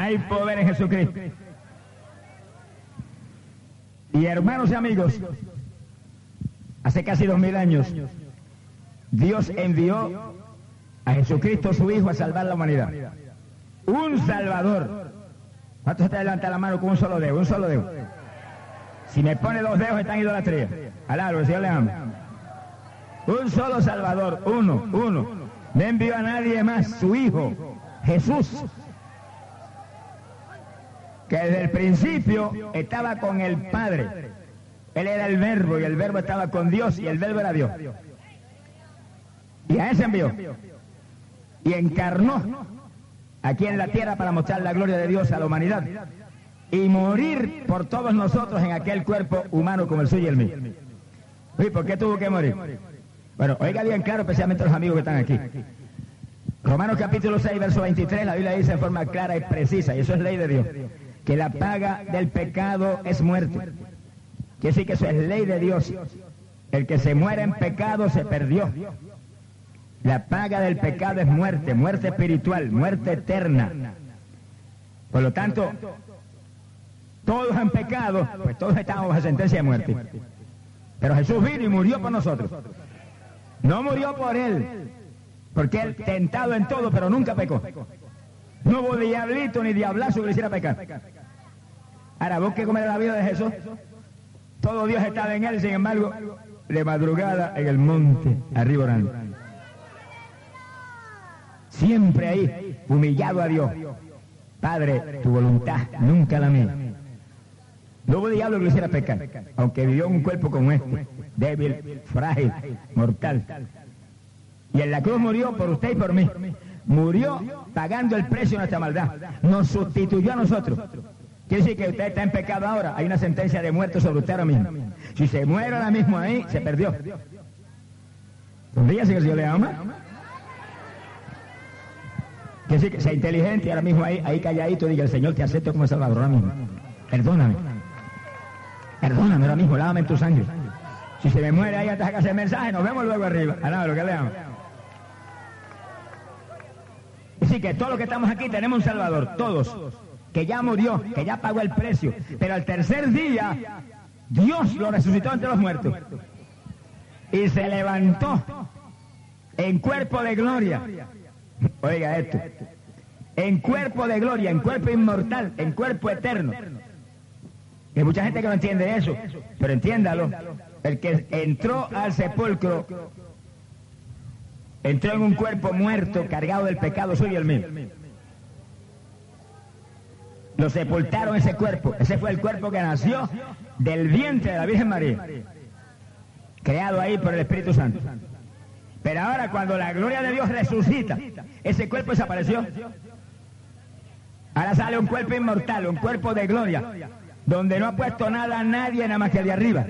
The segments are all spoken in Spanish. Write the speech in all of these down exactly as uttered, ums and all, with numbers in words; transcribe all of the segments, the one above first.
Hay poder en Jesucristo. Y hermanos y amigos, hace casi dos mil años, Dios envió a Jesucristo su Hijo a salvar la humanidad. Un Salvador. ¿Cuántos te levantan la mano con un solo dedo? Un solo dedo. Si me pone dos dedos está en idolatría. Alá, el Señor le ama. Un solo Salvador, uno, uno. No envió a nadie más, su Hijo, Jesús, que desde el principio estaba con el Padre. Él era el Verbo y el Verbo estaba con Dios y el Verbo era Dios. Y a ese envió. Y encarnó aquí en la tierra para mostrar la gloria de Dios a la humanidad y morir por todos nosotros en aquel cuerpo humano como el suyo y el mío. ¿Y por qué tuvo que morir? Bueno, oiga bien claro, especialmente los amigos que están aquí. Romanos capítulo seis, verso veintitrés, la Biblia dice en forma clara y precisa, y eso es ley de Dios, que la paga del pecado es muerte. Quiere decir que eso es ley de Dios. El que se muere en pecado se perdió. La paga del pecado es muerte, muerte espiritual, muerte eterna. Por lo tanto, todos han pecado, pues todos estamos bajo sentencia de muerte. Pero Jesús vino y murió por nosotros. No murió por él, porque él tentado en todo, pero nunca pecó. No hubo diablito ni diablazo que le hiciera pecar. Ahora, vos que comer la vida de Jesús, todo Dios estaba en él, sin embargo, de madrugada en el monte, arriba orando. Siempre ahí, humillado a Dios. Padre, tu voluntad, nunca la mía. No hubo diablo que le hiciera pecar, aunque vivió en un cuerpo como este, débil, frágil, mortal. Y en la cruz murió por usted y por mí. Murió pagando el precio de nuestra maldad. Nos sustituyó a nosotros. Quiere decir que usted está en pecado ahora. Hay una sentencia de muerte sobre usted ahora mismo. Si se muere ahora mismo ahí, se perdió. Dígase que el Señor le ama. Quiere decir que sea inteligente y ahora mismo ahí, ahí calladito diga, el Señor te acepto como Salvador ahora mismo. Perdóname. Perdóname ahora mismo, lávame en tu sangre. Si se me muere ahí antes de que hacer el mensaje, nos vemos luego arriba. Alaba lo que le amo. Así que todos los que estamos aquí tenemos un Salvador, todos, que ya murió, que ya pagó el precio. Pero al tercer día, Dios lo resucitó entre los muertos. Y se levantó en cuerpo de gloria. Oiga esto. En cuerpo de gloria, en cuerpo inmortal, en cuerpo eterno. Hay mucha gente que no entiende eso, pero entiéndalo. El que entró al sepulcro, entró en un cuerpo muerto, cargado del pecado suyo y el mío. Lo sepultaron ese cuerpo. Ese fue el cuerpo que nació del vientre de la Virgen María, creado ahí por el Espíritu Santo. Pero ahora cuando la gloria de Dios resucita, ese cuerpo desapareció. Ahora sale un cuerpo inmortal, un cuerpo de gloria, donde no ha puesto nada a nadie nada más que de arriba.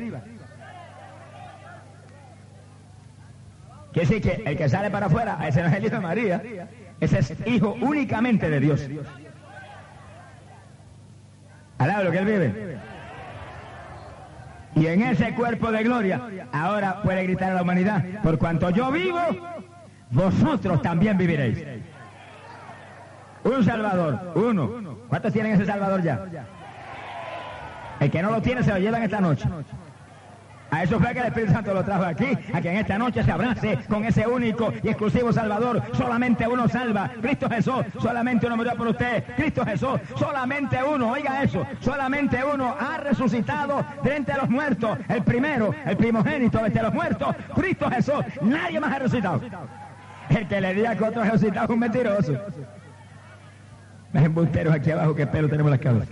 Quiere decir que el que sale para afuera, ese no es el hijo de María, ese es hijo únicamente de Dios. Alaba lo que él vive. Y en ese cuerpo de gloria, ahora puede gritar a la humanidad, por cuanto yo vivo, vosotros también viviréis. Un Salvador, uno. ¿Cuántos tienen ese Salvador ya? El que no lo tiene se lo llevan esta noche. A eso fue que el Espíritu Santo lo trajo aquí, a que en esta noche se abrace con ese único y exclusivo Salvador. Solamente uno salva, Cristo Jesús. Solamente uno murió por usted, Cristo Jesús. Solamente uno, oiga eso, solamente uno ha resucitado de entre los muertos. El primero, el primogénito de entre los muertos, Cristo Jesús. Nadie más ha resucitado. El que le diga que otro ha resucitado es un mentiroso. Los embusteros aquí abajo, que pelo tenemos las cabezas.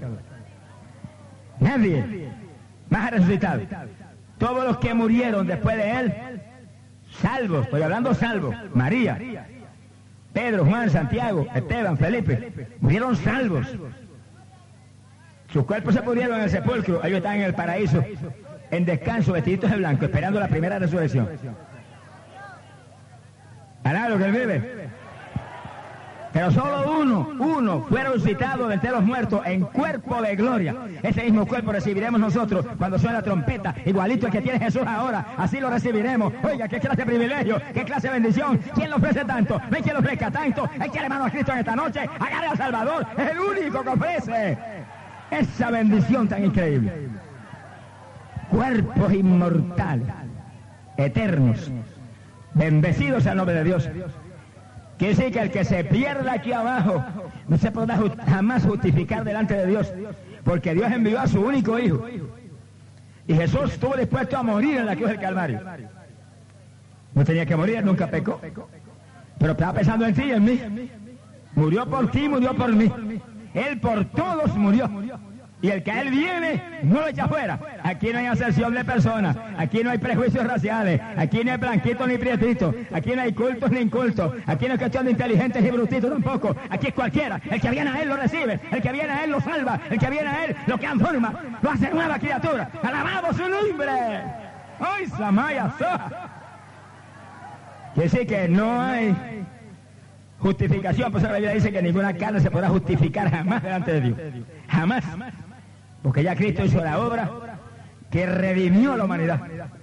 Nadie más ha resucitado. Todos los que murieron después de él, salvos, estoy hablando salvos, María, Pedro, Juan, Santiago, Esteban, Felipe, murieron salvos. Sus cuerpos se pudrieron en el sepulcro, ellos están en el paraíso, en descanso, vestiditos de blanco, esperando la primera resurrección. Alá lo que él vive. Pero solo uno, uno fue resucitado de entre los muertos en cuerpo de gloria. Ese mismo cuerpo recibiremos nosotros cuando suene la trompeta, igualito el que tiene Jesús ahora. Así lo recibiremos. Oiga, qué clase de privilegio, qué clase de bendición. ¿Quién lo ofrece tanto? ¿No hay quien lo ofrezca tanto? ¿Hay que hermano a Cristo en esta noche? Agarre al Salvador. Es el único que ofrece esa bendición tan increíble. Cuerpos inmortales, eternos, bendecidos al nombre de Dios. Quiere decir que el que se pierda aquí abajo no se podrá just, jamás justificar delante de Dios, porque Dios envió a su único Hijo. Y Jesús estuvo dispuesto a morir en la cruz del Calvario. No tenía que morir, nunca pecó. Pero estaba pensando en ti y en mí. Murió por ti, murió por mí. Él por todos murió. Y el que a él viene, no lo echa fuera. Aquí no hay acepción de personas. Aquí no hay prejuicios raciales. Aquí no hay blanquitos ni prietitos. Aquí no hay cultos ni incultos. Aquí no es cuestión de inteligentes y brutitos tampoco. Aquí es cualquiera. El que viene a él lo recibe. El que viene a él lo salva. El que viene a él lo transforma. Lo hace nueva criatura. ¡Alabamos su nombre! ¡Ay, Samaya Soja! Quiere decir que no hay justificación. Por eso la Biblia dice que ninguna carne se podrá justificar jamás delante de Dios. Jamás. Porque ya Cristo hizo la obra que redimió a la humanidad.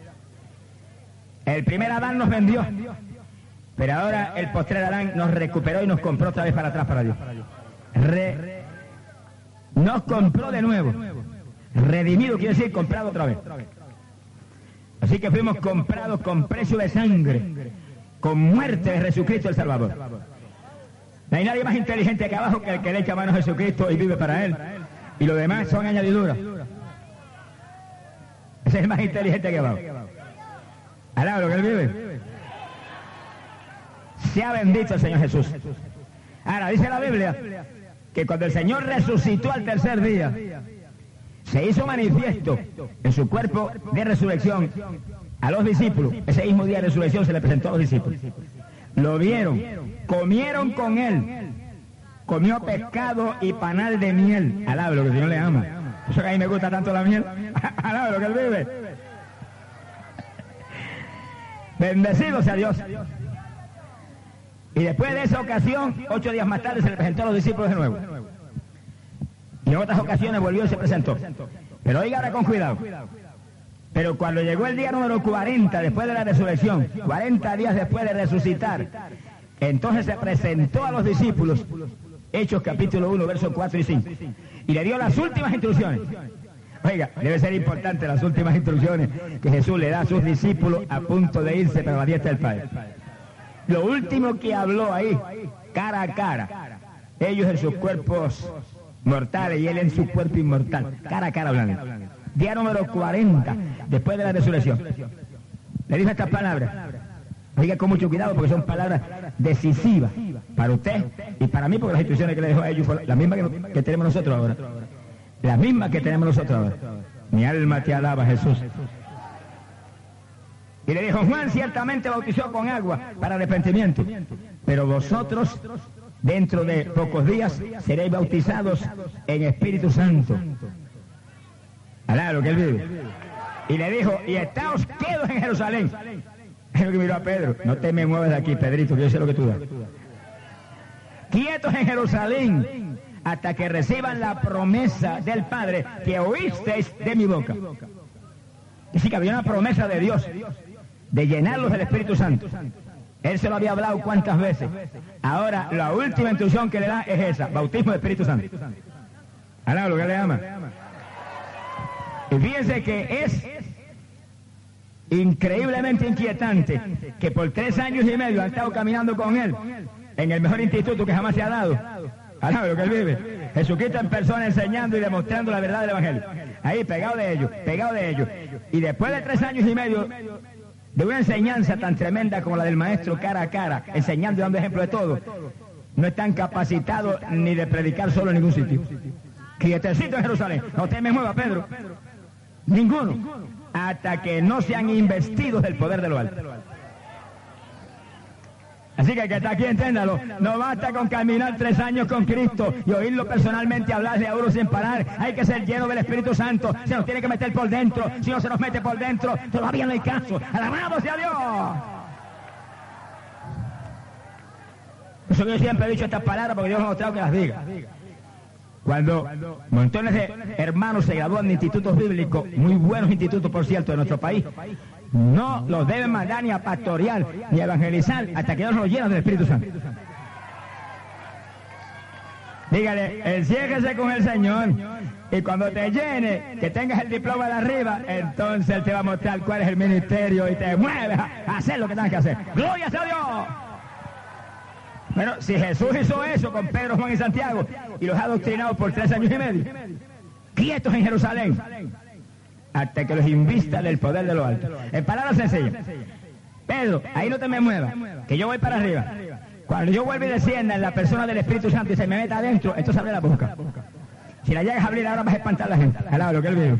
El primer Adán nos vendió, pero ahora el postrer Adán nos recuperó y nos compró otra vez para atrás para Dios. Re, nos compró de nuevo. Redimido quiere decir comprado otra vez. Así que fuimos comprados con precio de sangre, con muerte de Jesucristo el Salvador. No hay nadie más inteligente acá abajo que el que le echa mano a Jesucristo y vive para Él. Y los demás son añadiduras. Ese es el más inteligente que abajo. Alaba lo que Él vive. Sea bendito el Señor Jesús. Ahora, dice la Biblia que cuando el Señor resucitó al tercer día, se hizo manifiesto en su cuerpo de resurrección a los discípulos. Ese mismo día de resurrección se le presentó a los discípulos. Lo vieron, comieron con Él. Comió pescado y panal de miel. Alaba lo que el Señor le ama. Por eso que a mí me gusta tanto la miel. Alaba lo que Él vive. Bendecido sea Dios. Y después de esa ocasión, ocho días más tarde se le presentó a los discípulos de nuevo. Y en otras ocasiones volvió y se presentó. Pero oiga ahora con cuidado. Pero cuando llegó el día número cuarenta, después de la resurrección, cuarenta días después de resucitar, entonces se presentó a los discípulos, Hechos capítulo uno, versos cuatro y cinco, y le dio las últimas instrucciones. Oiga, debe ser importante las últimas instrucciones que Jesús le da a sus discípulos a punto de irse para la diestra del Padre. Lo último que habló ahí, cara a cara, ellos en sus cuerpos mortales y él en su cuerpo inmortal, cara a cara hablando. Día número cuarenta, después de la resurrección. Le dijo estas palabras. Oiga con mucho cuidado porque son palabras decisivas para usted y para mí, porque las instrucciones que le dejó a ellos fueron las mismas que, que tenemos nosotros ahora. Las mismas que tenemos nosotros ahora. Mi alma te alaba, Jesús. Y le dijo, Juan ciertamente bautizó con agua para arrepentimiento, pero vosotros dentro de pocos días seréis bautizados en Espíritu Santo. Alá lo que él vive. Y le dijo, y estáos quedos en Jerusalén. Es lo que miró a Pedro. No te me mueves de aquí, Pedrito, que yo sé lo que tú das. Quietos en Jerusalén hasta que reciban la promesa del Padre que oísteis de mi boca. Así que había una promesa de Dios de llenarlos del Espíritu Santo. Él se lo había hablado cuántas veces. Ahora la última instrucción que le da es esa, bautismo del Espíritu Santo. Alá lo que le ama. Y fíjense que es increíblemente inquietante que por tres años y medio han estado caminando con él en el mejor instituto que jamás se ha dado. Alá lo que él vive. Jesucristo en persona enseñando y demostrando la verdad del Evangelio. Ahí, pegado de ellos, pegado de ellos. Y después de tres años y medio de una enseñanza tan tremenda como la del maestro cara a cara, enseñando y dando ejemplo de todo, no están capacitados ni de predicar solo en ningún sitio. Quietecito en Jerusalén. No te me muevas, Pedro. Ninguno. Hasta que no sean investidos del poder de lo alto. Así que el que está aquí, entiéndalo, no basta con caminar tres años con Cristo y oírlo personalmente hablarle a uno sin parar. Hay que ser lleno del Espíritu Santo. Se nos tiene que meter por dentro. Si no se nos mete por dentro, todavía no hay caso. ¡Alabado sea Dios! eso que yo siempre he dicho estas palabras porque Dios me ha mostrado que las diga. Cuando montones de hermanos se gradúan de institutos bíblicos, muy buenos institutos por cierto de nuestro país, no los deben mandar ni a pastorear ni a evangelizar hasta que Dios los llena del Espíritu Santo. Dígale, enciérrese con el Señor y cuando te llene, que tengas el diploma de arriba, entonces Él te va a mostrar cuál es el ministerio y te mueves a hacer lo que tengas que hacer. ¡Gloria a Dios! Bueno, si Jesús hizo eso con Pedro, Juan y Santiago y los ha adoctrinado por tres años y medio, quietos en Jerusalén, hasta que los invista del poder de lo alto. En palabras sencillas, Pedro, ahí no te me muevas, que yo voy para arriba. Cuando yo vuelva y descienda en la persona del Espíritu Santo y se me meta adentro, entonces abre la boca. Si la llegas a abrir ahora vas a espantar a la gente. Alaba lo que él vio.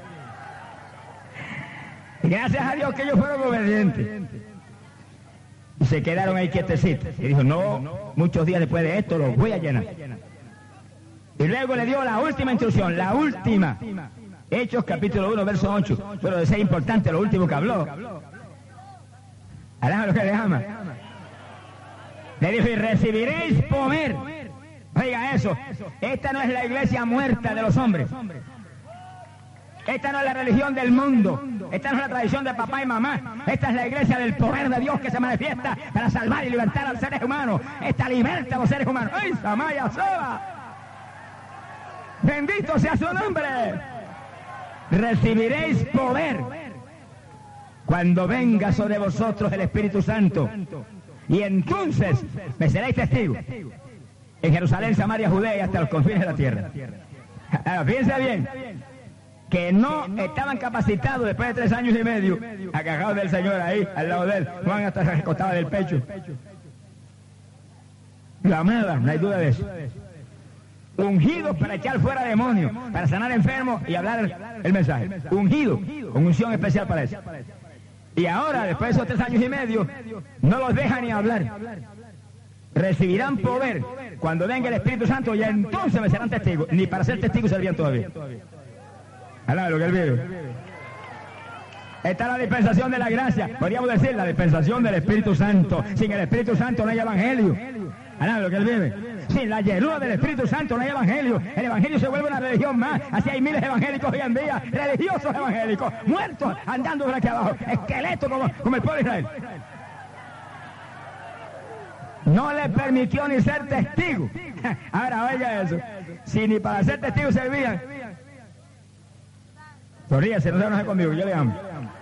Y gracias a Dios que ellos fueron obedientes. Y se quedaron ahí quietecitos. Y dijo, no, muchos días después de esto los voy a llenar. Y luego le dio la última instrucción, la última. Hechos capítulo uno, verso ocho. Pero de ser importante lo último que habló. Alaba lo que le ama. Le dijo, y recibiréis poder. Oiga eso, esta no es la iglesia muerta de los hombres. Esta no es la religión del mundo. Esta no es la tradición de papá y mamá. Esta es la iglesia del poder de Dios que se manifiesta para salvar y levantar a los seres humanos. Esta liberta a los seres humanos. ¡Ay, Samaya Soba! Bendito sea su nombre. Recibiréis poder cuando venga sobre vosotros el Espíritu Santo. Y entonces me seréis testigos en Jerusalén, Samaria, Judea y hasta los confines de la tierra. Ahora, fíjense bien, que no estaban capacitados después de tres años y medio, agarrados del Señor ahí, al lado de él. Juan hasta se recostaba del pecho. Lo amaban, no hay duda de eso. Ungidos para echar fuera demonios, para sanar enfermos y hablar el, el mensaje. Ungidos, con unción especial para eso. Y ahora, después de esos tres años y medio, no los dejan ni hablar. Recibirán poder cuando venga el Espíritu Santo y entonces me serán testigos. Ni para ser testigos servían todavía. Alá, lo que él vive. Esta es la dispensación de la gracia. Podríamos decir la dispensación del Espíritu Santo. Sin el Espíritu Santo no hay evangelio. Alá, lo que él vive. Sin la llenura del Espíritu Santo no hay evangelio. El evangelio se vuelve una religión más. Así hay miles de evangélicos hoy en día. Religiosos evangélicos. Muertos andando por aquí abajo. Esqueletos como, como el pueblo de Israel. No le permitió ni ser testigo. Ahora oiga eso. Si ni para ser testigo servían. Sonríase, no se enoje conmigo, yo le amo.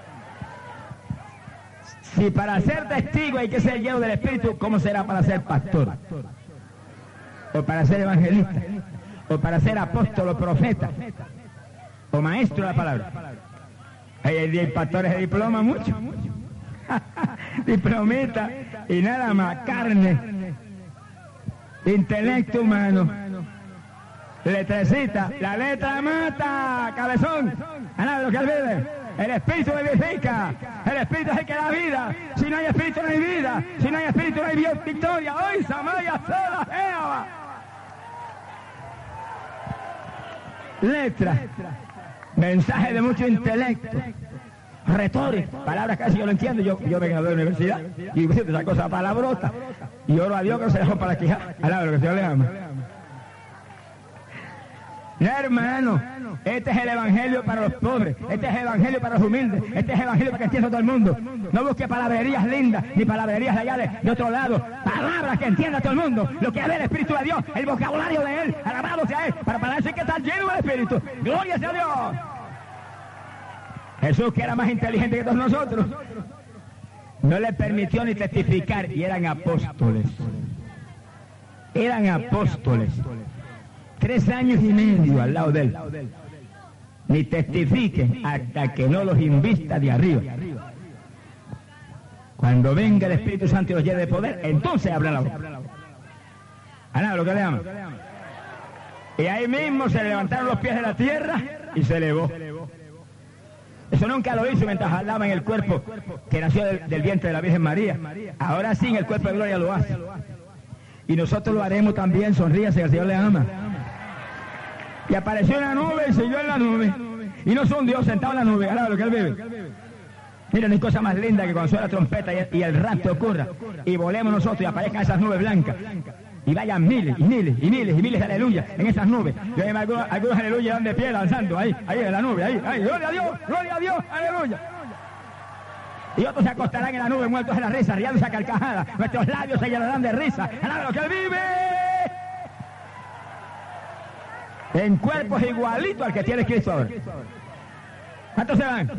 Si para ser testigo hay que ser lleno del Espíritu, ¿cómo será para ser pastor? O para ser evangelista, o para ser apóstol o profeta, o maestro de la palabra. Hay, hay pastores de diploma, mucho. Diplomita y nada más, carne, intelecto humano, letrecita, la letra mata, cabezón, a nada de lo que él vive. El Espíritu vivifica, el Espíritu es el que da vida. Si no hay Espíritu no hay vida, si no hay Espíritu no hay victoria. Hoy Samaya sola Jehová. Letra, mensaje de mucho intelecto, retórica, palabras casi yo lo entiendo. Yo, yo vengo de la universidad y digo esa cosa palabrota y oro a Dios que no se dejó para la quijada. Alaba lo que Dios le ama. No, hermano, este es el evangelio para los pobres, este es el evangelio para los humildes, este es el evangelio para que entienda todo el mundo. No busque palabrerías lindas ni palabrerías de allá de, de otro lado, palabras que entienda todo el mundo, lo que habla el Espíritu de Dios, el vocabulario de Él, alabado sea Él, para, para eso hay que estar lleno del Espíritu. Gloria sea a Dios. Jesús, que era más inteligente que todos nosotros, no le permitió ni testificar y eran apóstoles. Eran apóstoles. Tres años y medio al lado de él. Ni testifiquen hasta que no los invista de arriba. Cuando venga el Espíritu Santo y los llene de poder, entonces abran la boca. Alaba lo que le ama. Y ahí mismo se levantaron los pies de la tierra y se elevó. Eso nunca lo hizo mientras hablaba en el cuerpo que nació del, del vientre de la Virgen María. Ahora sí, en el cuerpo de gloria lo hace. Y nosotros lo haremos también, sonríase, el Señor le ama. Y apareció en la nube y siguió en la nube. Y no son Dios sentado en la nube, alaba lo que él vive. Mira, no hay cosa más linda que cuando suena la trompeta y, y el rapto ocurra, y volemos nosotros y aparezcan esas nubes blancas, y vayan miles y miles y miles y miles de aleluya en esas nubes. Yo veo algunos, algunos aleluya dan de pie lanzando ahí, ahí en la nube, ahí, ahí, gloria a Dios, gloria a Dios, aleluya. Y otros se acostarán en la nube muertos de la risa, riéndose a carcajadas. Nuestros labios se llenarán de risa. ¡Alaba lo que Él vive! En cuerpos igualitos al que tiene Cristo ahora. ¿Cuántos se van?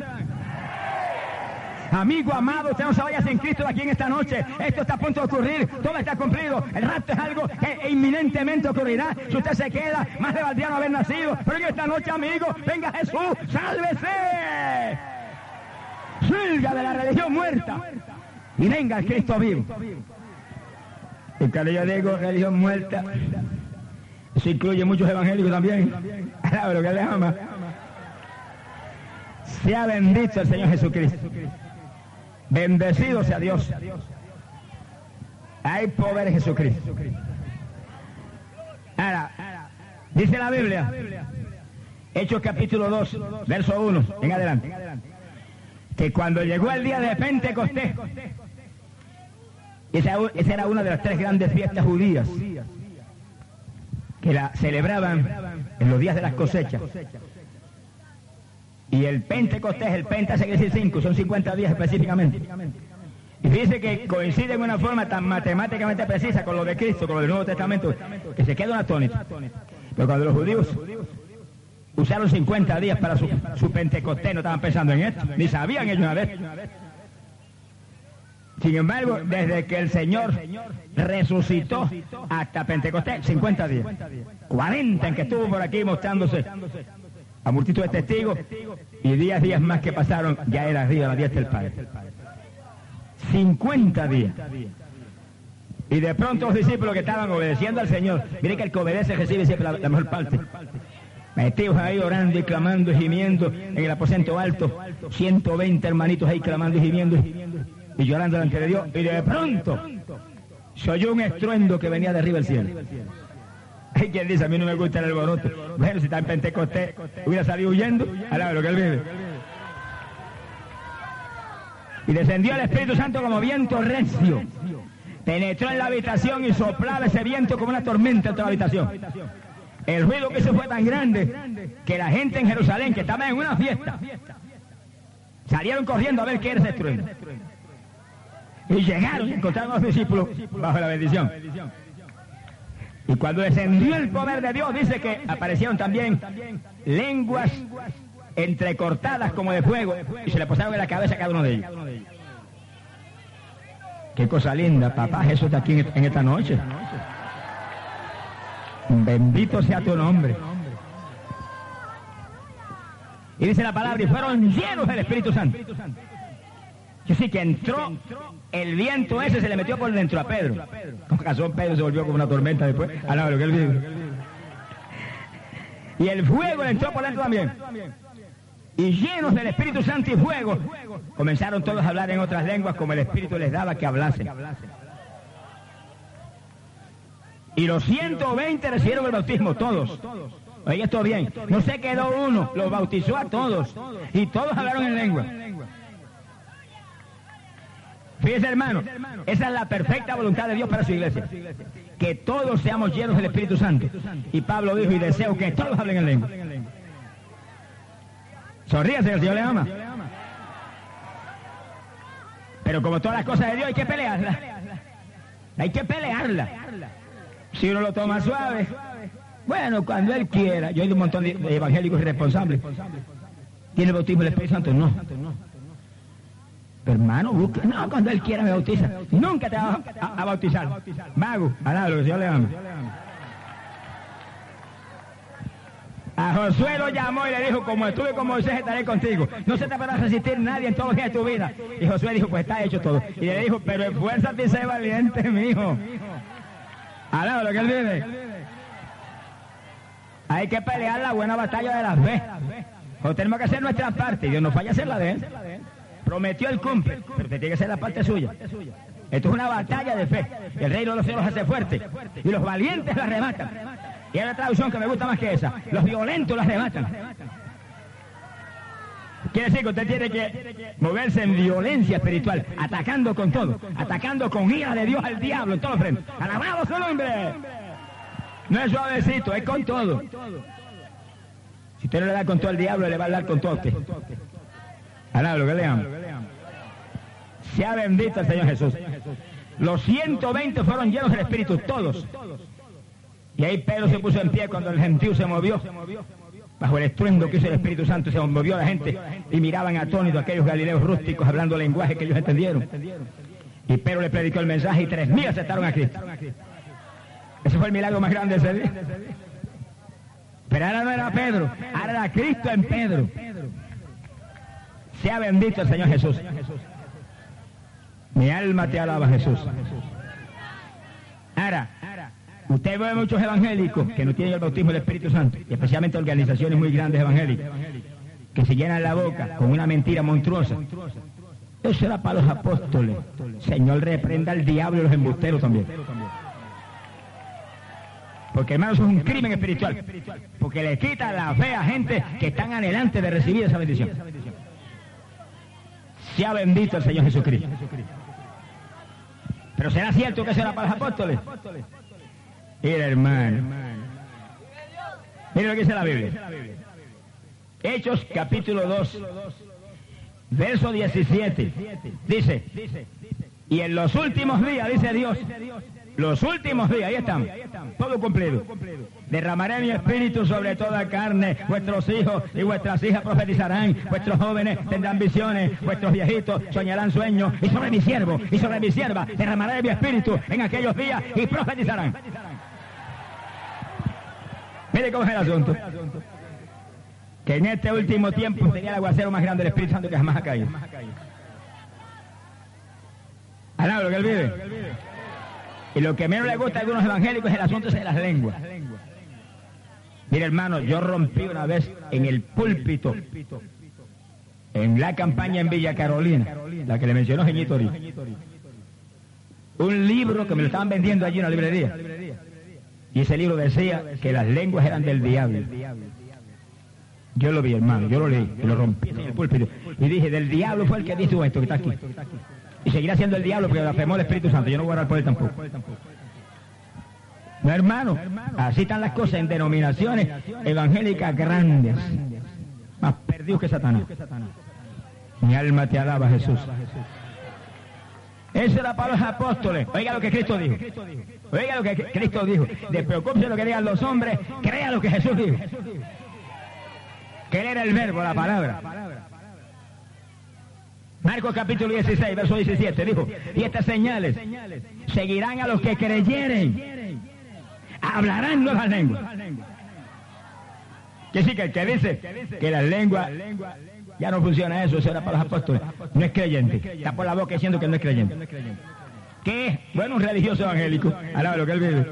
Amigo amado, usted no se vaya sin Cristo de aquí en esta noche. Esto está a punto de ocurrir, todo está cumplido. El rapto es algo que inminentemente ocurrirá. Si usted se queda, más le valdría no haber nacido. Pero en esta noche, amigo, venga Jesús, sálvese. Salga de la religión muerta y venga el Cristo vivo. Y cuando yo digo religión muerta, eso incluye muchos evangélicos también. Alaba lo que le ama. Sea bendito el Señor Jesucristo. Bendecido sea Dios. Hay poder en Jesucristo. Ahora, dice la Biblia, Hechos capítulo dos, verso uno, en adelante, que cuando llegó el día de Pentecostés, esa, esa era una de las tres grandes fiestas judías que la celebraban en los días de las cosechas. Y el Pentecostés, el Penta se quiere decir cinco, son cincuenta días específicamente. Y fíjense que coincide en una forma tan matemáticamente precisa con lo de Cristo, con lo del Nuevo Testamento, que se queda un atónito. Pero cuando los judíos usaron cincuenta días para su, su Pentecostés, no estaban pensando en esto, ni sabían ellos nada de esto. Sin embargo, desde que el Señor resucitó hasta Pentecostés, cincuenta días. cuarenta en que estuvo por aquí mostrándose a multitud de testigos, y días, días más que pasaron, ya era arriba de la diestra del Padre. cincuenta días. Y de pronto los discípulos que estaban obedeciendo al Señor, miren que el que obedece recibe siempre la, la mejor parte. Metidos ahí orando y clamando y gimiendo en el aposento alto, ciento veinte hermanitos ahí clamando y gimiendo y llorando delante de Dios, y de pronto se oyó un estruendo que venía de arriba del cielo. Hay quien dice, a mí no me gusta el alboroto. Bueno, si está en Pentecostés, hubiera salido huyendo, alaba lo que Él vive. Y descendió el Espíritu Santo como viento recio, penetró en la habitación y soplaba ese viento como una tormenta en toda la habitación. El ruido que se fue tan grande que la gente en Jerusalén, que estaba en una fiesta, salieron corriendo a ver qué era ese estruendo. Y llegaron y encontraron a los discípulos bajo la bendición. Y cuando descendió el poder de Dios, dice que aparecieron también lenguas entrecortadas como de fuego, y se le posaron en la cabeza a cada uno de ellos. Qué cosa linda, papá, Jesús está aquí en esta noche. Bendito sea tu nombre. Y dice la palabra, y fueron llenos del Espíritu Santo. Yo sí que entró el viento ese, se le metió por dentro a Pedro. Con razón Pedro se volvió como una tormenta después. Alaba lo que Él vive. Y el fuego le entró por dentro también. Y llenos del Espíritu Santo y fuego, comenzaron todos a hablar en otras lenguas como el Espíritu les daba que hablasen. Y los ciento veinte recibieron el bautismo, todos. Oye, esto bien, no se quedó uno, los bautizó a todos. Y todos hablaron en lengua. Fíjese, hermano, esa es la perfecta voluntad de Dios para su iglesia. Que todos seamos llenos del Espíritu Santo. Y Pablo dijo, y deseo que todos hablen en lengua. Sonríase, el Señor le ama. Pero como todas las cosas de Dios, hay que pelearla. Hay que pelearla. Si uno lo toma suave, bueno, cuando Él quiera. Yo he oído un montón de evangélicos irresponsables. ¿Tiene el bautismo del Espíritu Santo? No. Pero hermano, busque. No, cuando Él quiera me bautiza. Nunca te va a, a, a bautizar. Mago, a nada, lo que el Señor le ama. A Josué lo llamó y le dijo, como estuve con Moisés, estaré contigo. No se te podrá resistir nadie en todos los días de tu vida. Y Josué dijo, pues está hecho todo. Y le dijo, pero esfuérzate y sé valiente, mijo. Alaba lo que Él vive. Hay que pelear la buena batalla de la fe. O tenemos que hacer nuestra parte. Y Dios nos falla a hacer la de Él. Prometió el cumple, pero te tiene que hacer la parte suya. Esto es una batalla de fe. El reino de los cielos hace fuerte. Y los valientes la rematan. Y hay una traducción que me gusta más que esa. Los violentos la rematan. Quiere decir que usted tiene que moverse en violencia espiritual, atacando con todo, atacando con ira de Dios al diablo en todos los frentes. ¡Alabado su nombre! No es suavecito, es con todo. Si usted no le da con todo al diablo, le va a dar con todo a usted. Alabado, lo que le amo. Sea bendito el Señor Jesús. Los ciento veinte fueron llenos del Espíritu, todos. Y ahí Pedro se puso en pie cuando el gentío se movió. Bajo el estruendo que hizo el Espíritu Santo se movió la gente y miraban atónitos a aquellos galileos rústicos hablando lenguaje que ellos entendieron. Y Pedro le predicó el mensaje y tres mil aceptaron a Cristo. Ese fue el milagro más grande de ese día. Pero ahora no era Pedro, ahora era Cristo en Pedro. Sea bendito el Señor Jesús. Mi alma te alaba, Jesús. Ahora, usted ve muchos evangélicos que no tienen el bautismo del Espíritu Santo, y especialmente organizaciones muy grandes evangélicas, que se llenan la boca con una mentira monstruosa. Eso era para los apóstoles. Señor, reprenda al diablo y los embusteros también. Porque, hermanos, eso es un crimen espiritual. Porque le quita la fe a gente que están anhelantes de recibir esa bendición. Sea bendito el Señor Jesucristo. Pero ¿será cierto que eso era para los apóstoles? Mira, hermano. Mira lo que dice la Biblia. Hechos capítulo dos, verso diecisiete. Dice, y en los últimos días, dice Dios, los últimos días, ahí están, todo cumplido. Derramaré mi espíritu sobre toda carne, vuestros hijos y vuestras hijas profetizarán, vuestros jóvenes tendrán visiones, vuestros viejitos soñarán sueños, y sobre mi siervo y sobre mi sierva derramaré mi espíritu en aquellos días y profetizarán. Mire cómo es el asunto. Que en este último tiempo sería el aguacero más grande del Espíritu Santo que jamás ha caído. Alabado lo que él vive. Y lo que menos le gusta a algunos evangélicos es el asunto de las lenguas. Mire, hermano, yo rompí una vez en el púlpito, en la campaña en Villa Carolina, la que le mencionó Jeñito ahorita, un libro que me lo estaban vendiendo allí en la librería. Y ese libro decía que las lenguas eran del diablo. Yo lo vi, hermano, yo lo leí, y lo rompí en el púlpito. Y dije, del diablo fue el que dijo esto, que está aquí. Y seguirá siendo el diablo porque blasfemó el Espíritu Santo. Yo no voy a orar por él tampoco. No, hermano, así están las cosas en denominaciones evangélicas grandes, más perdidos que Satanás. Mi alma te alaba, Jesús. Eso era para los apóstoles. Oiga lo que Cristo dijo. Oiga lo que Cristo dijo. Despreocúpese de lo que digan los hombres, crea lo que Jesús dijo. Que él era el verbo, la palabra. Marcos capítulo dieciséis, verso diecisiete, dijo, y estas señales seguirán a los que creyeren, hablarán nuevas lenguas. Que sí, que el que dice que las lenguas ya no funciona eso, eso era para los apóstoles, no es creyente, está por la boca diciendo que no es creyente. ¿Qué es? Bueno, un religioso evangélico, alaba lo que él vive.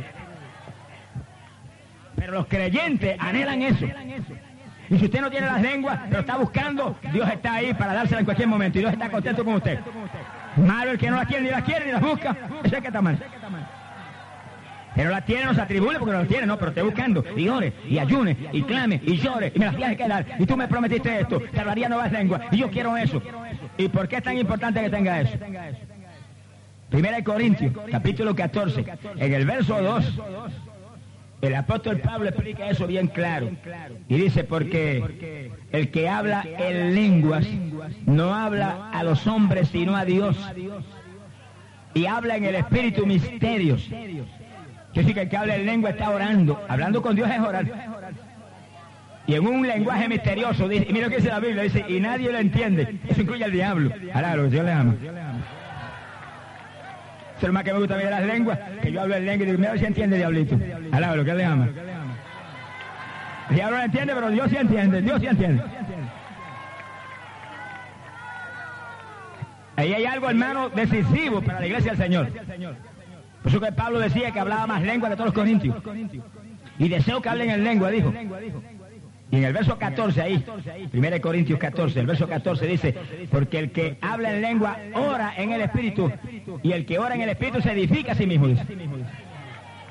Pero los creyentes anhelan eso. Y si usted no tiene las lenguas, pero está buscando, Dios está ahí para dársela en cualquier momento. Y Dios está contento con usted. Malo el que no las quiere, ni las quiere, ni las busca. Ese es que está mal. Pero las tiene, no se atribule porque no las tiene, no, pero esté buscando. Y ore, y ayune, y clame, y llore, y me las tienes que dar. Y tú me prometiste esto, te hablaría nuevas lenguas. Y yo quiero eso. ¿Y por qué es tan importante que tenga eso? Primera de Corintios, capítulo catorce, en el verso dos. El apóstol Pablo explica eso bien claro. Y dice, porque el que habla en lenguas no habla a los hombres sino a Dios. Y habla en el espíritu misterios. Yo sí que el que habla en lengua está orando. Hablando con Dios es orar. Y en un lenguaje misterioso, dice, y mira lo que dice la Biblia, dice, y nadie lo entiende. Eso incluye al diablo. Ahora, lo que Dios le ama. Eso es lo más que me gusta a mí de las lenguas, que yo hablo en lengua y digo, mira si entiende, diablito. Alaba lo que él le ama. El diablo no entiende, pero Dios sí entiende, Dios sí entiende. Ahí hay algo, hermano, decisivo para la iglesia del Señor. Por eso que Pablo decía que hablaba más lengua que todos los corintios. Y deseo que hablen en lengua, dijo. Y en el verso catorce ahí, primera de Corintios catorce, el verso catorce dice, porque el que habla en lengua ora en el Espíritu, y el que ora en el Espíritu se edifica a sí mismo, dice.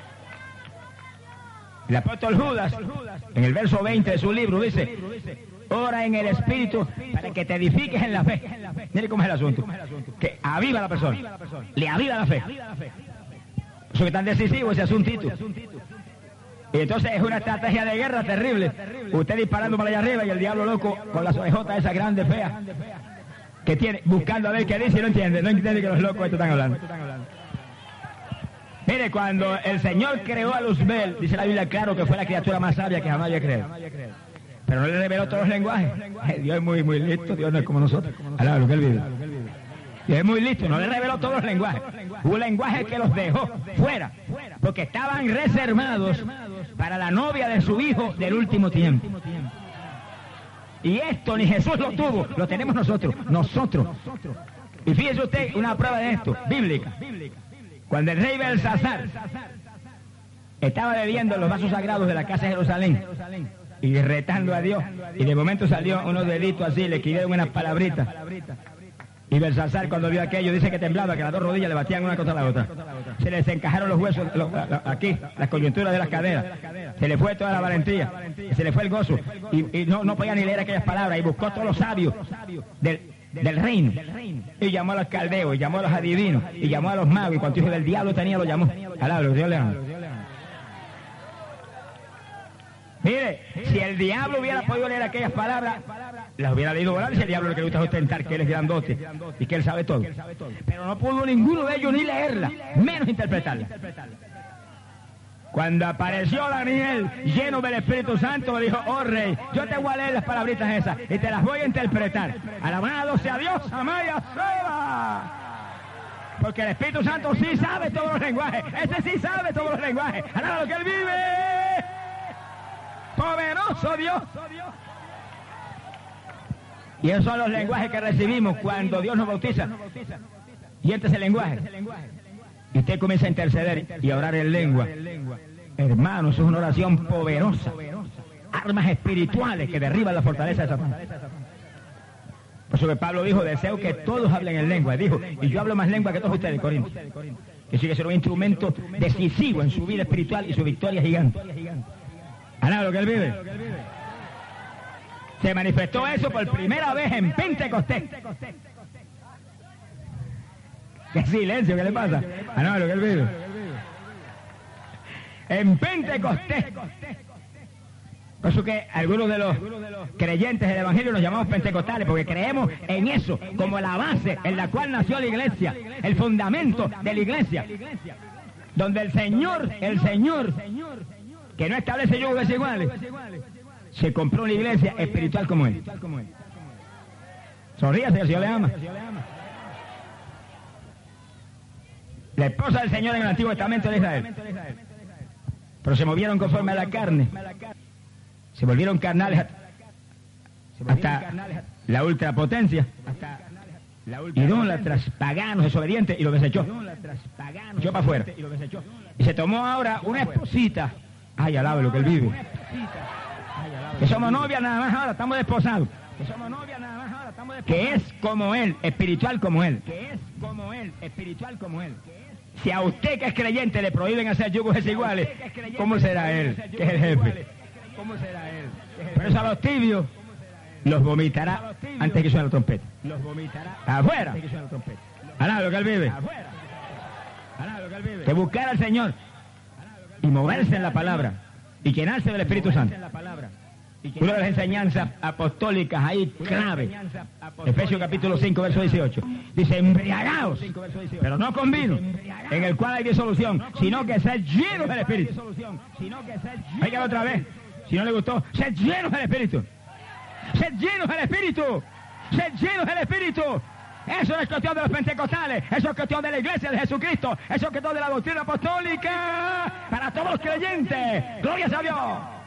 El apóstol Judas, en el verso veinte de su libro, dice, ora en el Espíritu para que te edifiques en la fe. Mire cómo es el asunto. Que aviva a la persona. Le aviva la fe. Eso que es tan decisivo ese asuntito. Y entonces es una estrategia de guerra terrible. Usted disparando para allá arriba y el diablo loco con las orejotas esas grandes feas que tiene, buscando a ver qué dice y no entiende. No entiende que los locos estos están hablando. Mire, cuando el Señor creó a Luzbel, dice la Biblia claro que fue la criatura más sabia que jamás había creado. Pero no le reveló todos los lenguajes. Dios es muy, muy listo, Dios no es como nosotros. Alaba lo que él vive. Dios es muy listo, no le reveló todos los lenguajes. Hubo lenguajes que los dejó fuera, porque estaban reservados para la novia de su hijo del último tiempo. Y esto ni Jesús lo tuvo, lo tenemos nosotros, nosotros. Y fíjese usted una prueba de esto, bíblica. Cuando el rey Belsasar estaba bebiendo los vasos sagrados de la casa de Jerusalén y retando a Dios, y de momento salió unos deditos así, le escribieron unas palabritas. Y Belsasar cuando vio aquello dice que temblaba, que las dos rodillas le batían una contra la otra. Se le desencajaron los huesos, los, aquí, las coyunturas de las caderas. Se le fue toda la valentía, se le fue el gozo. Y, y no, no podía ni leer aquellas palabras. Y buscó todos los sabios del, del reino. Y llamó a los caldeos, y llamó a los adivinos, y llamó a los magos. Y cuanto hijo del diablo tenía, lo llamó. Alablo, Dios le ama. Mire, si el diablo hubiera podido leer aquellas palabras, las hubiera leído volar, si el diablo lo que le gusta es ostentar que él es grandote y que él sabe todo. Pero no pudo ninguno de ellos ni leerla, menos interpretarla. Cuando apareció Daniel lleno del Espíritu Santo, le dijo, oh rey, yo te voy a leer las palabritas esas y te las voy a interpretar. Alabado sea Dios, amaya Seba. Porque el Espíritu Santo sí sabe todos los lenguajes, ese sí sabe todos los lenguajes. Alaba lo que él vive. Poderoso Dios. Y esos son los lenguajes que recibimos cuando Dios nos bautiza. Y este es el lenguaje. Y usted comienza a interceder y a orar en lengua. Hermano, eso es una oración poderosa. Armas espirituales que derriban la fortaleza de Satanás. Por eso que Pablo dijo, deseo que todos hablen en lengua. Dijo, y yo hablo más lengua que todos ustedes, Corinto. Que sigue siendo un instrumento decisivo en su vida espiritual y su victoria gigante. Alaba lo que él vive. Se manifestó eso por primera vez en Pentecostés. ¡Qué silencio! ¿Qué le pasa? Alaba lo que él vive. En Pentecostés. Por eso que algunos de los creyentes del Evangelio nos llamamos pentecostales, porque creemos en eso como la base en la cual nació la iglesia, el fundamento de la iglesia, donde el Señor, el Señor, que no establece yugos desiguales, se compró una iglesia espiritual como él. Sonríase, que el Señor le ama. La esposa del Señor en el Antiguo Testamento de Israel. Pero se movieron conforme a la carne. Se volvieron carnales hasta la ultrapotencia. Idólatras, paganos, desobedientes, y lo desechó. Echó para afuera. Y se tomó ahora una esposita. Ay, alaba lo que él vive. Que somos novias nada más ahora, estamos desposados. Que somos novias nada más ahora, estamos desposados. Que es como él, espiritual como él. Que es como él, espiritual como él. Si a usted que es creyente le prohíben hacer yugos desiguales, ¿cómo será él, que es el jefe? ¿Cómo será él? Pero eso a los tibios los vomitará antes que suene la trompeta. Los vomitará afuera. Alaba lo que él vive. Que buscar al Señor y moverse en la palabra y llenarse del Espíritu Santo. Una de las enseñanzas apostólicas ahí clave, Efesios capítulo cinco, verso dieciocho, dice, embriagaos, pero no con vino, en el cual hay disolución, sino que ser llenos del Espíritu. Oiga otra vez, si no le gustó, ser llenos del Espíritu. Ser llenos del Espíritu. Ser llenos del Espíritu. Eso no es cuestión de los pentecostales, eso es cuestión de la iglesia de Jesucristo, eso es cuestión de la doctrina apostólica para todos los creyentes. ¡Gloria a Dios!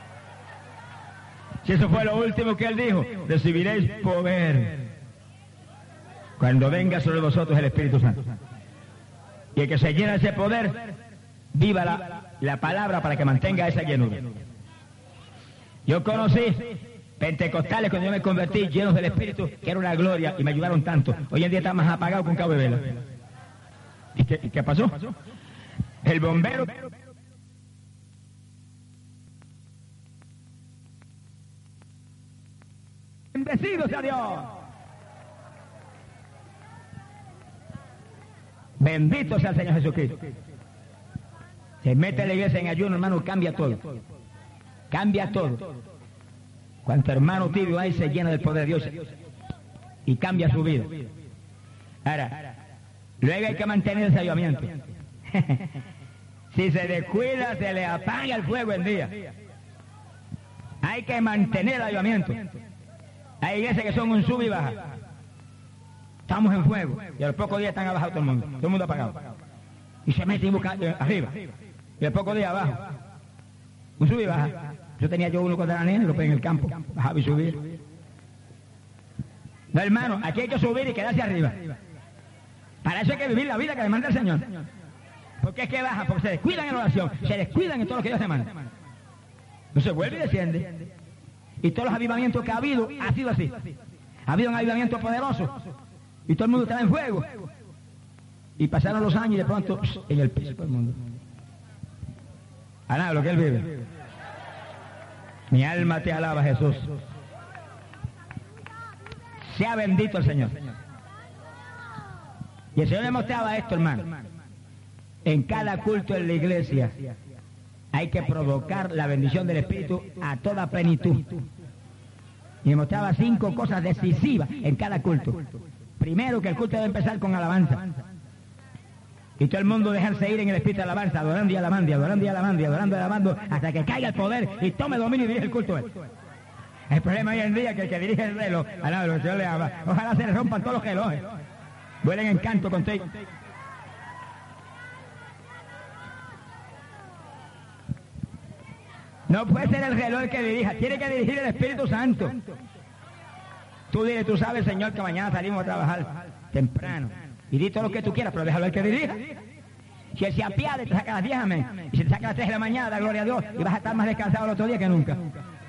Si eso fue lo último que él dijo, recibiréis poder cuando venga sobre vosotros el Espíritu Santo. Y el que se llena ese poder, viva la, la palabra para que mantenga esa llenura. Yo conocí pentecostales cuando yo me convertí, llenos del Espíritu, que era una gloria, y me ayudaron tanto. Hoy en día está más apagado que un cabo de vela. ¿Y qué, y qué pasó? El bombero Bendecido sea Dios. Bendito sea el Señor Jesucristo. Se mete a la iglesia en ayuno, hermano, cambia todo. Cambia todo. Cuanto hermano tibio hay, se llena del poder de Dios y cambia su vida. Ahora, luego hay que mantener ese avivamiento. Si se descuida, se le apaga el fuego el día. Hay que mantener el avivamiento. Hay iglesias que son un sub y baja. Estamos en fuego y a los pocos días están abajo todo el mundo. Todo el mundo apagado. Y se mete y busca eh, arriba. Y a los pocos días abajo. Un sub y baja. Yo tenía yo uno cuando era nene, lo pegué en el campo. Bajaba y subía. No, hermano, aquí hay que subir y quedarse arriba. Para eso hay que vivir la vida que demanda el Señor. Porque es que baja, porque se descuidan en la oración, se descuidan en todo lo que Dios demanda. No se vuelve y desciende. Y todos los avivamientos que ha habido, ha sido así. Ha habido un avivamiento poderoso. Y todo el mundo estaba en fuego. Y pasaron los años y de pronto, en el piso todo el mundo. Alaba lo que Él vive. Mi alma te alaba, Jesús. Sea bendito el Señor. Y el Señor me mostraba esto, hermano. En cada culto en la iglesia hay que provocar la bendición del Espíritu a toda plenitud. Y me mostraba cinco cosas decisivas en cada culto. Primero, que el culto debe empezar con alabanza. Y todo el mundo dejarse ir en el espíritu de alabanza, adorando y alabando, y adorando y alabando, y adorando y alabando, hasta que caiga el poder y tome dominio y dirige el culto. El problema hoy en día es que el que dirige el reloj, alaba, el Señor le ama. Ojalá se le rompan todos los relojes. Vuelen en canto contigo. No puede ser el reloj el que dirija, tiene que dirigir el Espíritu Santo. Tú dile, tú sabes, Señor, que mañana salimos a trabajar temprano. Y di todo lo que tú quieras, pero déjalo el que dirija. Si Él se apiade, te saca a las diez, amén. Y si te saca a las tres de la mañana, da gloria a Dios. Y vas a estar más descansado el otro día que nunca.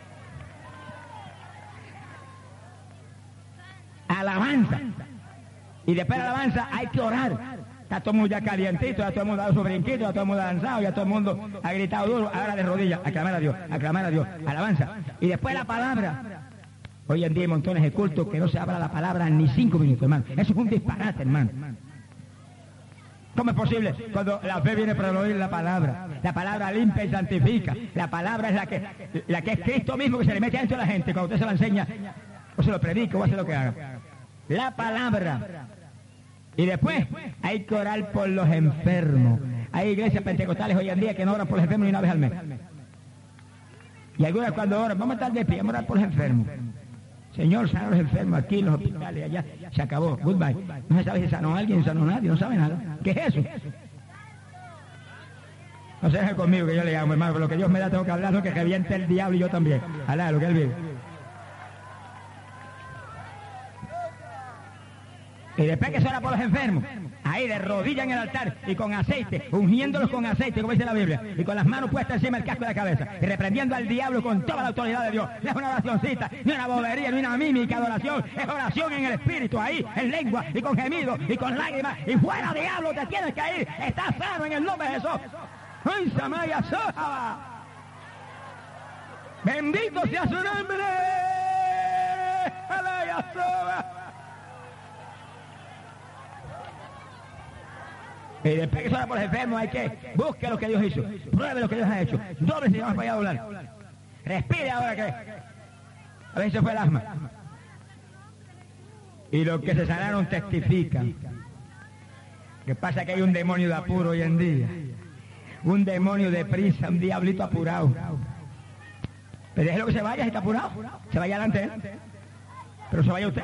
Alabanza. Y después de la alabanza hay que orar. Está todo el mundo ya calientito, ya todo el mundo ha dado su brinquito, ya todo el mundo ha danzado, ya todo el mundo ha gritado duro. Ahora de rodillas, aclamar a Dios, aclamar a Dios, alabanza. Y después la palabra. Hoy en día hay montones de cultos que no se habla la palabra ni cinco minutos, hermano. Eso es un disparate, hermano. ¿Cómo es posible? Cuando la fe viene para oír la palabra. La palabra limpia y santifica. La palabra es la que, la que es Cristo mismo que se le mete adentro a la gente. Cuando usted se la enseña, o se lo predica o hace lo que haga. La palabra. Y después hay que orar por los enfermos. Hay iglesias pentecostales hoy en día que no oran por los enfermos ni una vez al mes. Y algunas cuando oran, vamos a estar de pie, vamos a orar por los enfermos. Señor, sana a los enfermos aquí en los hospitales, allá. Se acabó. Goodbye. No se sabe si sanó a alguien, sanó a nadie, no sabe nada. ¿Qué es eso? No se deje conmigo que yo le llamo, hermano, pero lo que Dios me da tengo que hablar, lo que reviente el diablo y yo también. Alá, lo que Él vive. Y después que se ora por los enfermos, ahí de rodillas en el altar y con aceite, ungiéndolos con aceite, como dice la Biblia, y con las manos puestas encima del casco de la cabeza, y reprendiendo al diablo con toda la autoridad de Dios. No es una oracioncita, ni una bobería, ni una mímica de oración, es oración en el espíritu, ahí, en lengua, y con gemidos, y con lágrimas, y fuera diablo, te tienes que ir, estás sano en el nombre de Jesús. ¡Ay, Samaya Soja! ¡Bendito sea su nombre! ¡Alaya Soja! Y después que se ora por los enfermos hay que busque lo que Dios hizo, pruebe lo que Dios ha hecho, doble si vamos para allá a doblar. Respire ahora que a veces fue el asma. Y los que se sanaron testifican. Que pasa que hay un demonio de apuro hoy en día, un demonio de prisa, un diablito apurado. Pero déjelo que se vaya si está apurado, se vaya adelante él, pero se vaya usted.